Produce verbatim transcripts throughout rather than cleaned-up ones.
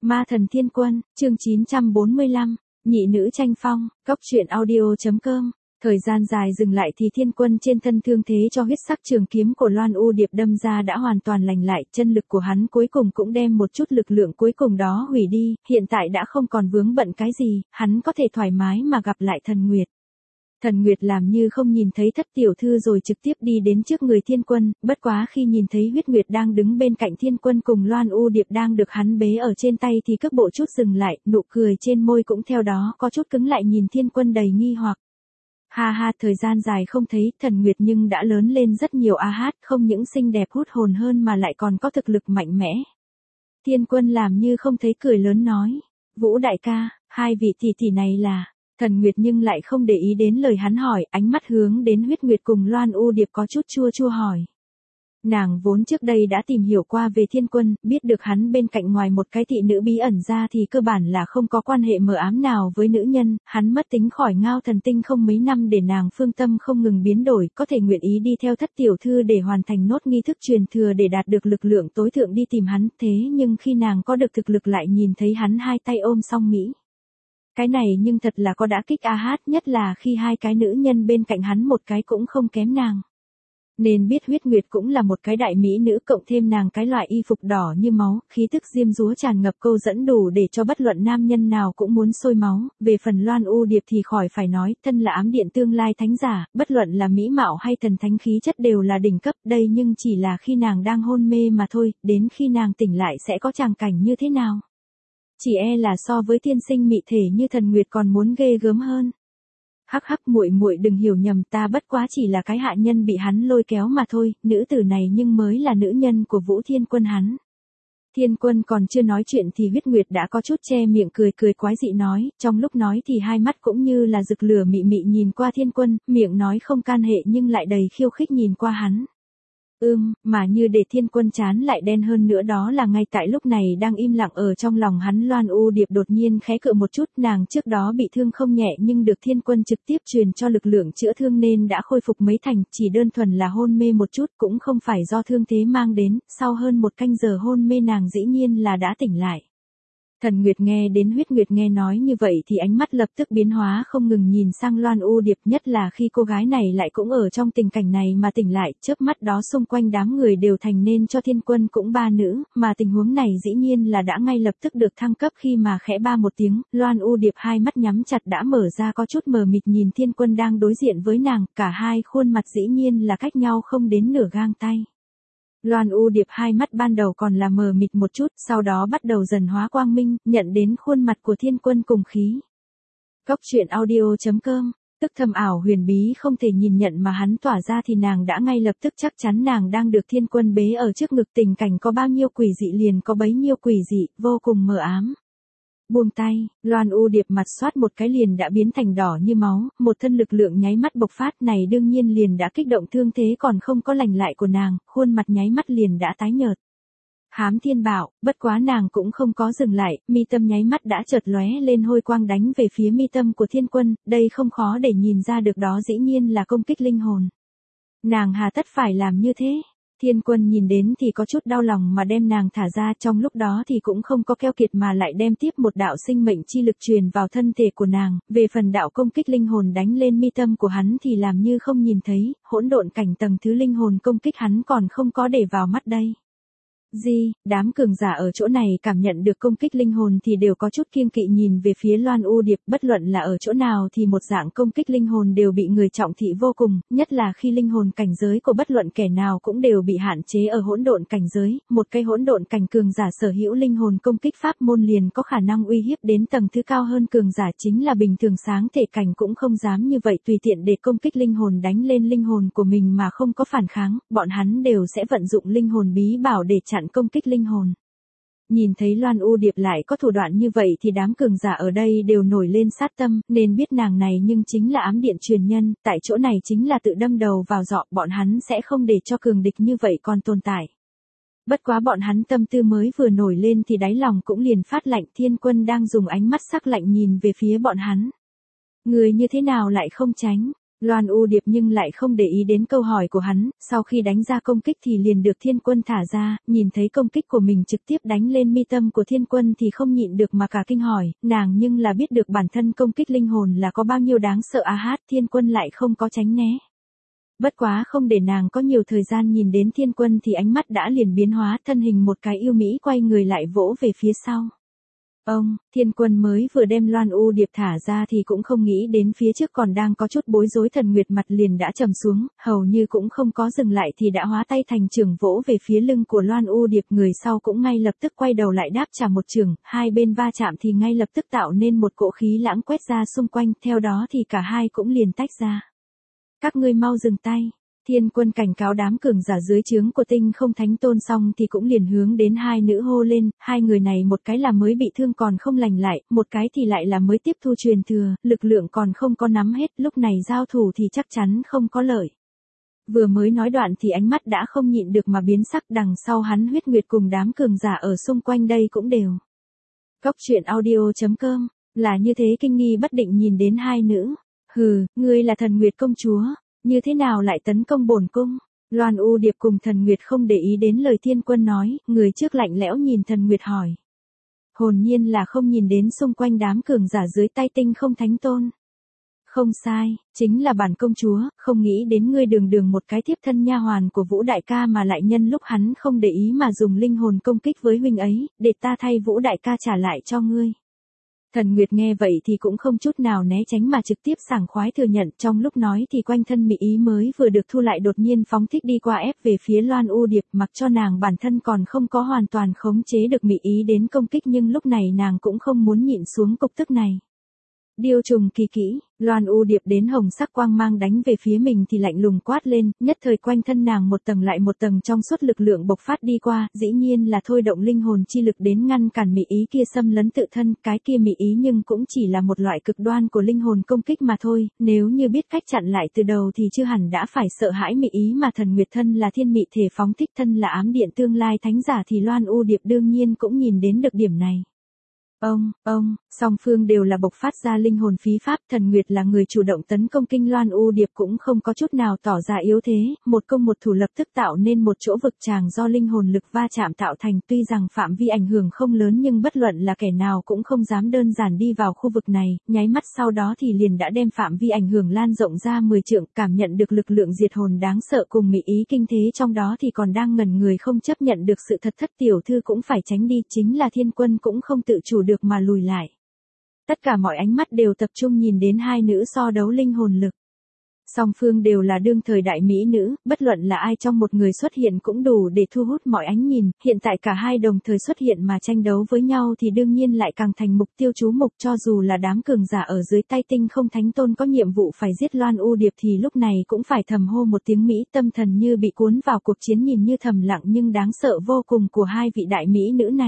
Ma thần thiên quân, chương chín trăm bốn mươi lăm, nhị nữ tranh phong, cốc truyện audio.com. Thời gian dài dừng lại thì thiên quân trên thân thương thế cho huyết sắc trường kiếm của Loan U Điệp đâm ra đã hoàn toàn lành lại, chân lực của hắn cuối cùng cũng đem một chút lực lượng cuối cùng đó hủy đi, hiện tại đã không còn vướng bận cái gì, hắn có thể thoải mái mà gặp lại Thần Nguyệt. Thần Nguyệt làm như không nhìn thấy thất tiểu thư rồi trực tiếp đi đến trước người thiên quân, bất quá khi nhìn thấy huyết nguyệt đang đứng bên cạnh thiên quân cùng Loan U Điệp đang được hắn bế ở trên tay thì cước bộ chút dừng lại, nụ cười trên môi cũng theo đó có chút cứng lại nhìn thiên quân đầy nghi hoặc. Ha ha, thời gian dài không thấy Thần Nguyệt nhưng đã lớn lên rất nhiều a hát, không những xinh đẹp hút hồn hơn mà lại còn có thực lực mạnh mẽ. Thiên quân làm như không thấy cười lớn nói, Vũ đại ca, hai vị tỷ tỷ này là... Thần Nguyệt nhưng lại không để ý đến lời hắn hỏi, ánh mắt hướng đến huyết nguyệt cùng Loan U Điệp có chút chua chua hỏi. Nàng vốn trước đây đã tìm hiểu qua về thiên quân, biết được hắn bên cạnh ngoài một cái thị nữ bí ẩn ra thì cơ bản là không có quan hệ mờ ám nào với nữ nhân, hắn mất tính khỏi Ngao Thần Tinh không mấy năm để nàng phương tâm không ngừng biến đổi, có thể nguyện ý đi theo thất tiểu thư để hoàn thành nốt nghi thức truyền thừa để đạt được lực lượng tối thượng đi tìm hắn, thế nhưng khi nàng có được thực lực lại nhìn thấy hắn hai tay ôm song Mỹ. Cái này nhưng thật là có đã kích a hát, nhất là khi hai cái nữ nhân bên cạnh hắn một cái cũng không kém nàng. Nên biết huyết nguyệt cũng là một cái đại mỹ nữ, cộng thêm nàng cái loại y phục đỏ như máu, khí tức diêm dúa tràn ngập câu dẫn đủ để cho bất luận nam nhân nào cũng muốn sôi máu. Về phần Loan U Điệp thì khỏi phải nói, thân là ám điện tương lai thánh giả, bất luận là mỹ mạo hay thần thánh khí chất đều là đỉnh cấp, đây nhưng chỉ là khi nàng đang hôn mê mà thôi, đến khi nàng tỉnh lại sẽ có tràng cảnh như thế nào. Chỉ e là so với tiên sinh mị thể như Thần Nguyệt còn muốn ghê gớm hơn. Hắc hắc, muội muội đừng hiểu nhầm, ta bất quá chỉ là cái hạ nhân bị hắn lôi kéo mà thôi, nữ tử này nhưng mới là nữ nhân của Vũ Thiên Quân hắn. Thiên Quân còn chưa nói chuyện thì huyết nguyệt đã có chút che miệng cười cười quái dị nói, trong lúc nói thì hai mắt cũng như là rực lửa mị mị nhìn qua Thiên Quân, miệng nói không can hệ nhưng lại đầy khiêu khích nhìn qua hắn. Ưm, mà như để thiên quân chán lại đen hơn nữa đó là ngay tại lúc này đang im lặng ở trong lòng hắn Loan U Điệp đột nhiên khẽ cựa một chút, nàng trước đó bị thương không nhẹ nhưng được thiên quân trực tiếp truyền cho lực lượng chữa thương nên đã khôi phục mấy thành, chỉ đơn thuần là hôn mê một chút cũng không phải do thương thế mang đến, sau hơn một canh giờ hôn mê nàng dĩ nhiên là đã tỉnh lại. Thần Nguyệt nghe đến huyết nguyệt nghe nói như vậy thì ánh mắt lập tức biến hóa không ngừng nhìn sang Loan U Điệp, nhất là khi cô gái này lại cũng ở trong tình cảnh này mà tỉnh lại, chớp mắt đó xung quanh đám người đều thành nên cho thiên quân cũng ba nữ, mà tình huống này dĩ nhiên là đã ngay lập tức được thăng cấp khi mà khẽ ba một tiếng, Loan U Điệp hai mắt nhắm chặt đã mở ra có chút mờ mịt nhìn thiên quân đang đối diện với nàng, cả hai khuôn mặt dĩ nhiên là cách nhau không đến nửa gang tay. Loan U Điệp hai mắt ban đầu còn là mờ mịt một chút, sau đó bắt đầu dần hóa quang minh, nhận đến khuôn mặt của thiên quân cùng khí. Cốc truyện audio.com, tức thầm ảo huyền bí không thể nhìn nhận mà hắn tỏa ra thì nàng đã ngay lập tức chắc chắn nàng đang được thiên quân bế ở trước ngực, tình cảnh có bao nhiêu quỷ dị liền có bấy nhiêu quỷ dị, vô cùng mờ ám. Buông tay, Loan U Điệp mặt xoát một cái liền đã biến thành đỏ như máu, một thân lực lượng nháy mắt bộc phát này đương nhiên liền đã kích động thương thế còn không có lành lại của nàng, khuôn mặt nháy mắt liền đã tái nhợt. Hám thiên bảo, bất quá nàng cũng không có dừng lại, mi tâm nháy mắt đã chợt lóe lên hôi quang đánh về phía mi tâm của thiên quân, đây không khó để nhìn ra được đó dĩ nhiên là công kích linh hồn. Nàng hà tất phải làm như thế? Thiên quân nhìn đến thì có chút đau lòng mà đem nàng thả ra, trong lúc đó thì cũng không có keo kiệt mà lại đem tiếp một đạo sinh mệnh chi lực truyền vào thân thể của nàng, về phần đạo công kích linh hồn đánh lên mi tâm của hắn thì làm như không nhìn thấy, hỗn độn cảnh tầng thứ linh hồn công kích hắn còn không có để vào mắt đây. Gì, đám cường giả ở chỗ này cảm nhận được công kích linh hồn thì đều có chút kiêng kỵ nhìn về phía Loan U Điệp, bất luận là ở chỗ nào thì một dạng công kích linh hồn đều bị người trọng thị vô cùng, nhất là khi linh hồn cảnh giới của bất luận kẻ nào cũng đều bị hạn chế ở hỗn độn cảnh giới, một cái hỗn độn cảnh cường giả sở hữu linh hồn công kích pháp môn liền có khả năng uy hiếp đến tầng thứ cao hơn cường giả, chính là bình thường sáng thể cảnh cũng không dám như vậy tùy tiện để công kích linh hồn đánh lên linh hồn của mình mà không có phản kháng, bọn hắn đều sẽ vận dụng linh hồn bí bảo để chặn công kích linh hồn. Nhìn thấy Loan U Điệp lại có thủ đoạn như vậy thì đám cường giả ở đây đều nổi lên sát tâm, nên biết nàng này nhưng chính là ám điện truyền nhân, tại chỗ này chính là tự đâm đầu vào dọ, bọn hắn sẽ không để cho cường địch như vậy còn tồn tại. Bất quá bọn hắn tâm tư mới vừa nổi lên thì đáy lòng cũng liền phát lạnh, thiên quân đang dùng ánh mắt sắc lạnh nhìn về phía bọn hắn. Người như thế nào lại không tránh? Loan U Điệp nhưng lại không để ý đến câu hỏi của hắn, sau khi đánh ra công kích thì liền được Thiên Quân thả ra, nhìn thấy công kích của mình trực tiếp đánh lên mi tâm của Thiên Quân thì không nhịn được mà cả kinh hỏi, nàng nhưng là biết được bản thân công kích linh hồn là có bao nhiêu đáng sợ à hát, Thiên Quân lại không có tránh né. Bất quá không để nàng có nhiều thời gian nhìn đến Thiên Quân thì ánh mắt đã liền biến hóa, thân hình một cái yêu mỹ quay người lại vỗ về phía sau. Ông, Thiên Quân mới vừa đem Loan U Điệp thả ra thì cũng không nghĩ đến phía trước còn đang có chút bối rối, Thần Nguyệt mặt liền đã trầm xuống, hầu như cũng không có dừng lại thì đã hóa tay thành chưởng vỗ về phía lưng của Loan U Điệp, người sau cũng ngay lập tức quay đầu lại đáp trả một chưởng, hai bên va chạm thì ngay lập tức tạo nên một cỗ khí lãng quét ra xung quanh, theo đó thì cả hai cũng liền tách ra. Các ngươi mau dừng tay. Thiên Quân cảnh cáo đám cường giả dưới trướng của Tinh Không Thánh Tôn xong thì cũng liền hướng đến hai nữ hô lên, hai người này một cái là mới bị thương còn không lành lại, một cái thì lại là mới tiếp thu truyền thừa, lực lượng còn không có nắm hết, lúc này giao thủ thì chắc chắn không có lợi. Vừa mới nói đoạn thì ánh mắt đã không nhịn được mà biến sắc, đằng sau hắn Huyết Nguyệt cùng đám cường giả ở xung quanh đây cũng đều. Cốc truyện audio chấm com, là như thế kinh nghi bất định nhìn đến hai nữ. Hừ, ngươi là Thần Nguyệt công chúa. Như thế nào lại tấn công bổn cung? Loan U Điệp cùng Thần Nguyệt không để ý đến lời Thiên Quân nói, người trước lạnh lẽo nhìn Thần Nguyệt hỏi. Hồn nhiên là không nhìn đến xung quanh đám cường giả dưới tay Tinh Không Thánh Tôn. Không sai, chính là bản công chúa, không nghĩ đến ngươi đường đường một cái thiếp thân nha hoàn của Vũ đại ca mà lại nhân lúc hắn không để ý mà dùng linh hồn công kích với huynh ấy, để ta thay Vũ đại ca trả lại cho ngươi. Thần Nguyệt nghe vậy thì cũng không chút nào né tránh mà trực tiếp sảng khoái thừa nhận, trong lúc nói thì quanh thân mỹ ý mới vừa được thu lại đột nhiên phóng thích đi qua ép về phía Loan U Điệp, mặc cho nàng bản thân còn không có hoàn toàn khống chế được mỹ ý đến công kích, nhưng lúc này nàng cũng không muốn nhịn xuống cục tức này. Điêu trùng kỳ kỹ, Loan U Điệp đến hồng sắc quang mang đánh về phía mình thì lạnh lùng quát lên, nhất thời quanh thân nàng một tầng lại một tầng trong suốt lực lượng bộc phát đi qua, dĩ nhiên là thôi động linh hồn chi lực đến ngăn cản mỹ ý kia xâm lấn tự thân, cái kia mỹ ý nhưng cũng chỉ là một loại cực đoan của linh hồn công kích mà thôi, nếu như biết cách chặn lại từ đầu thì chưa hẳn đã phải sợ hãi mỹ ý mà Thần Nguyệt thân là thiên mị thể phóng thích, thân là ám điện tương lai thánh giả thì Loan U Điệp đương nhiên cũng nhìn đến được điểm này. Ông, ông, song phương đều là bộc phát ra linh hồn phí pháp, Thần Nguyệt là người chủ động tấn công kinh, Loan U Điệp cũng không có chút nào tỏ ra yếu thế, một công một thủ lập tức tạo nên một chỗ vực tràng do linh hồn lực va chạm tạo thành, tuy rằng phạm vi ảnh hưởng không lớn nhưng bất luận là kẻ nào cũng không dám đơn giản đi vào khu vực này, nháy mắt sau đó thì liền đã đem phạm vi ảnh hưởng lan rộng ra mười trượng, cảm nhận được lực lượng diệt hồn đáng sợ cùng mỹ ý kinh thế trong đó thì còn đang ngẩn người không chấp nhận được sự thật, thất tiểu thư cũng phải tránh đi, chính là Thiên Quân cũng không tự chủ được mà lùi lại. Tất cả mọi ánh mắt đều tập trung nhìn đến hai nữ so đấu linh hồn lực. Song phương đều là đương thời đại mỹ nữ, bất luận là ai trong một người xuất hiện cũng đủ để thu hút mọi ánh nhìn, hiện tại cả hai đồng thời xuất hiện mà tranh đấu với nhau thì đương nhiên lại càng thành mục tiêu chú mục, cho dù là đám cường giả ở dưới tay Tinh Không Thánh Tôn có nhiệm vụ phải giết Loan U Điệp thì lúc này cũng phải thầm hô một tiếng mỹ, tâm thần như bị cuốn vào cuộc chiến nhìn như thầm lặng nhưng đáng sợ vô cùng của hai vị đại mỹ nữ này.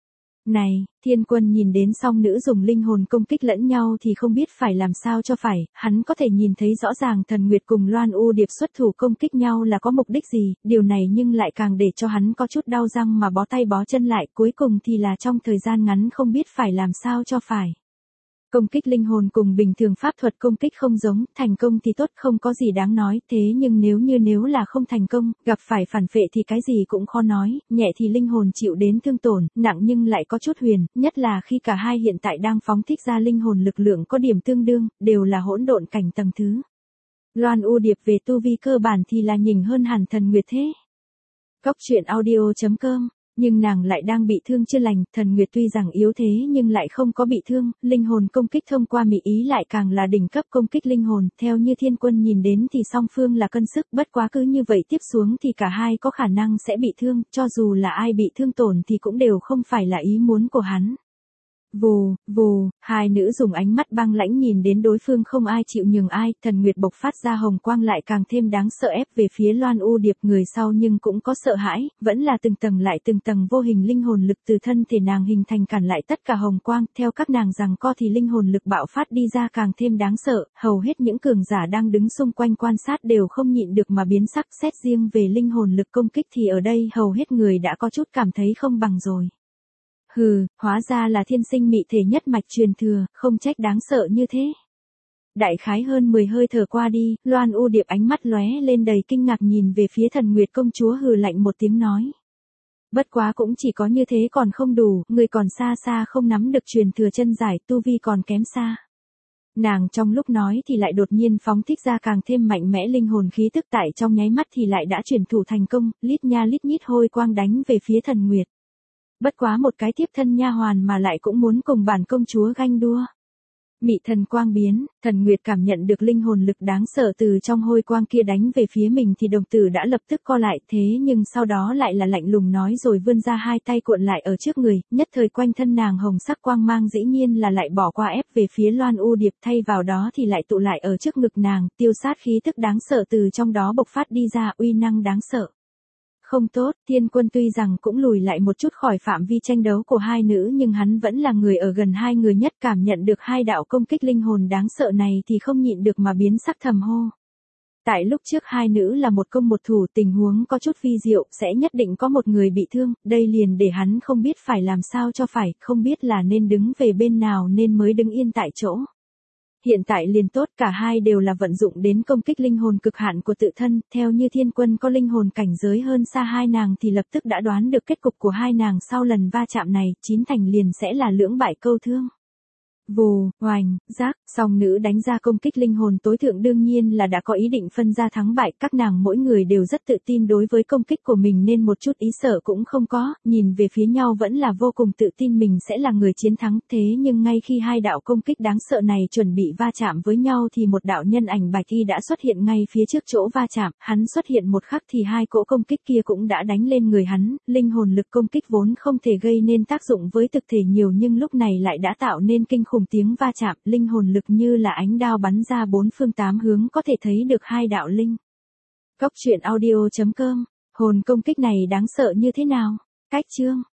Này, Thiên Quân nhìn đến song nữ dùng linh hồn công kích lẫn nhau thì không biết phải làm sao cho phải, hắn có thể nhìn thấy rõ ràng Thần Nguyệt cùng Loan U Điệp xuất thủ công kích nhau là có mục đích gì, điều này nhưng lại càng để cho hắn có chút đau răng mà bó tay bó chân lại, cuối cùng thì là trong thời gian ngắn không biết phải làm sao cho phải. Công kích linh hồn cùng bình thường pháp thuật công kích không giống, thành công thì tốt không có gì đáng nói, thế nhưng nếu như nếu là không thành công, gặp phải phản phệ thì cái gì cũng khó nói, nhẹ thì linh hồn chịu đến thương tổn, nặng nhưng lại có chút huyền, nhất là khi cả hai hiện tại đang phóng thích ra linh hồn lực lượng có điểm tương đương, đều là hỗn độn cảnh tầng thứ. Loan U Điệp về tu vi cơ bản thì là nhỉnh hơn hẳn Thần Nguyệt thế. Cốc truyện audio chấm com. Nhưng nàng lại đang bị thương chưa lành, Thần Nguyệt tuy rằng yếu thế nhưng lại không có bị thương, linh hồn công kích thông qua mỹ ý lại càng là đỉnh cấp công kích linh hồn, theo như Thiên Quân nhìn đến thì song phương là cân sức, bất quá cứ như vậy tiếp xuống thì cả hai có khả năng sẽ bị thương, cho dù là ai bị thương tổn thì cũng đều không phải là ý muốn của hắn. Vù, vù, hai nữ dùng ánh mắt băng lãnh nhìn đến đối phương không ai chịu nhường ai, Thần Nguyệt bộc phát ra hồng quang lại càng thêm đáng sợ ép về phía Loan U Điệp, người sau nhưng cũng có sợ hãi, vẫn là từng tầng lại từng tầng vô hình linh hồn lực từ thân thể nàng hình thành cản lại tất cả hồng quang, theo các nàng rằng co thì linh hồn lực bạo phát đi ra càng thêm đáng sợ, hầu hết những cường giả đang đứng xung quanh quan sát đều không nhịn được mà biến sắc, xét riêng về linh hồn lực công kích thì ở đây hầu hết người đã có chút cảm thấy không bằng rồi. Hừ, hóa ra là thiên sinh mị thể nhất mạch truyền thừa, không trách đáng sợ như thế. Đại khái hơn mười hơi thở qua đi, Loan U Điệp ánh mắt lóe lên đầy kinh ngạc nhìn về phía Thần Nguyệt công chúa hừ lạnh một tiếng nói. Bất quá cũng chỉ có như thế còn không đủ, người còn xa xa không nắm được truyền thừa chân giải, tu vi còn kém xa. Nàng trong lúc nói thì lại đột nhiên phóng thích ra càng thêm mạnh mẽ linh hồn khí tức, tại trong nháy mắt thì lại đã chuyển thủ thành công, lít nha lít nhít hôi quang đánh về phía Thần Nguyệt. Bất quá một cái tiếp thân nha hoàn mà lại cũng muốn cùng bản công chúa ganh đua. Mị thần quang biến, Thần Nguyệt cảm nhận được linh hồn lực đáng sợ từ trong hôi quang kia đánh về phía mình thì đồng tử đã lập tức co lại, thế nhưng sau đó lại là lạnh lùng nói rồi vươn ra hai tay cuộn lại ở trước người, nhất thời quanh thân nàng hồng sắc quang mang dĩ nhiên là lại bỏ qua ép về phía Loan U Điệp, thay vào đó thì lại tụ lại ở trước ngực nàng, tiêu sát khí tức đáng sợ từ trong đó bộc phát đi ra, uy năng đáng sợ. Không tốt, Thiên Quân tuy rằng cũng lùi lại một chút khỏi phạm vi tranh đấu của hai nữ nhưng hắn vẫn là người ở gần hai người nhất, cảm nhận được hai đạo công kích linh hồn đáng sợ này thì không nhịn được mà biến sắc thầm hô. Tại lúc trước hai nữ là một công một thủ, tình huống có chút vi diệu, sẽ nhất định có một người bị thương, đây liền để hắn không biết phải làm sao cho phải, không biết là nên đứng về bên nào nên mới đứng yên tại chỗ. Hiện tại liền tốt, cả hai đều là vận dụng đến công kích linh hồn cực hạn của tự thân, theo như Thiên Quân có linh hồn cảnh giới hơn xa hai nàng thì lập tức đã đoán được kết cục của hai nàng sau lần va chạm này, chín thành liền sẽ là lưỡng bại câu thương. Vù, oành, rác, song nữ đánh ra công kích linh hồn tối thượng đương nhiên là đã có ý định phân ra thắng bại, các nàng mỗi người đều rất tự tin đối với công kích của mình nên một chút ý sợ cũng không có, nhìn về phía nhau vẫn là vô cùng tự tin mình sẽ là người chiến thắng, thế nhưng ngay khi hai đạo công kích đáng sợ này chuẩn bị va chạm với nhau thì một đạo nhân ảnh bạch y đã xuất hiện ngay phía trước chỗ va chạm, hắn xuất hiện một khắc thì hai cỗ công kích kia cũng đã đánh lên người hắn, linh hồn lực công kích vốn không thể gây nên tác dụng với thực thể nhiều nhưng lúc này lại đã tạo nên kinh khủng tiếng va chạm, linh hồn lực như là ánh đao bắn ra bốn phương tám hướng, có thể thấy được hai đạo linh. Cốc truyện audio chấm com, hồn công kích này đáng sợ như thế nào? Cách chương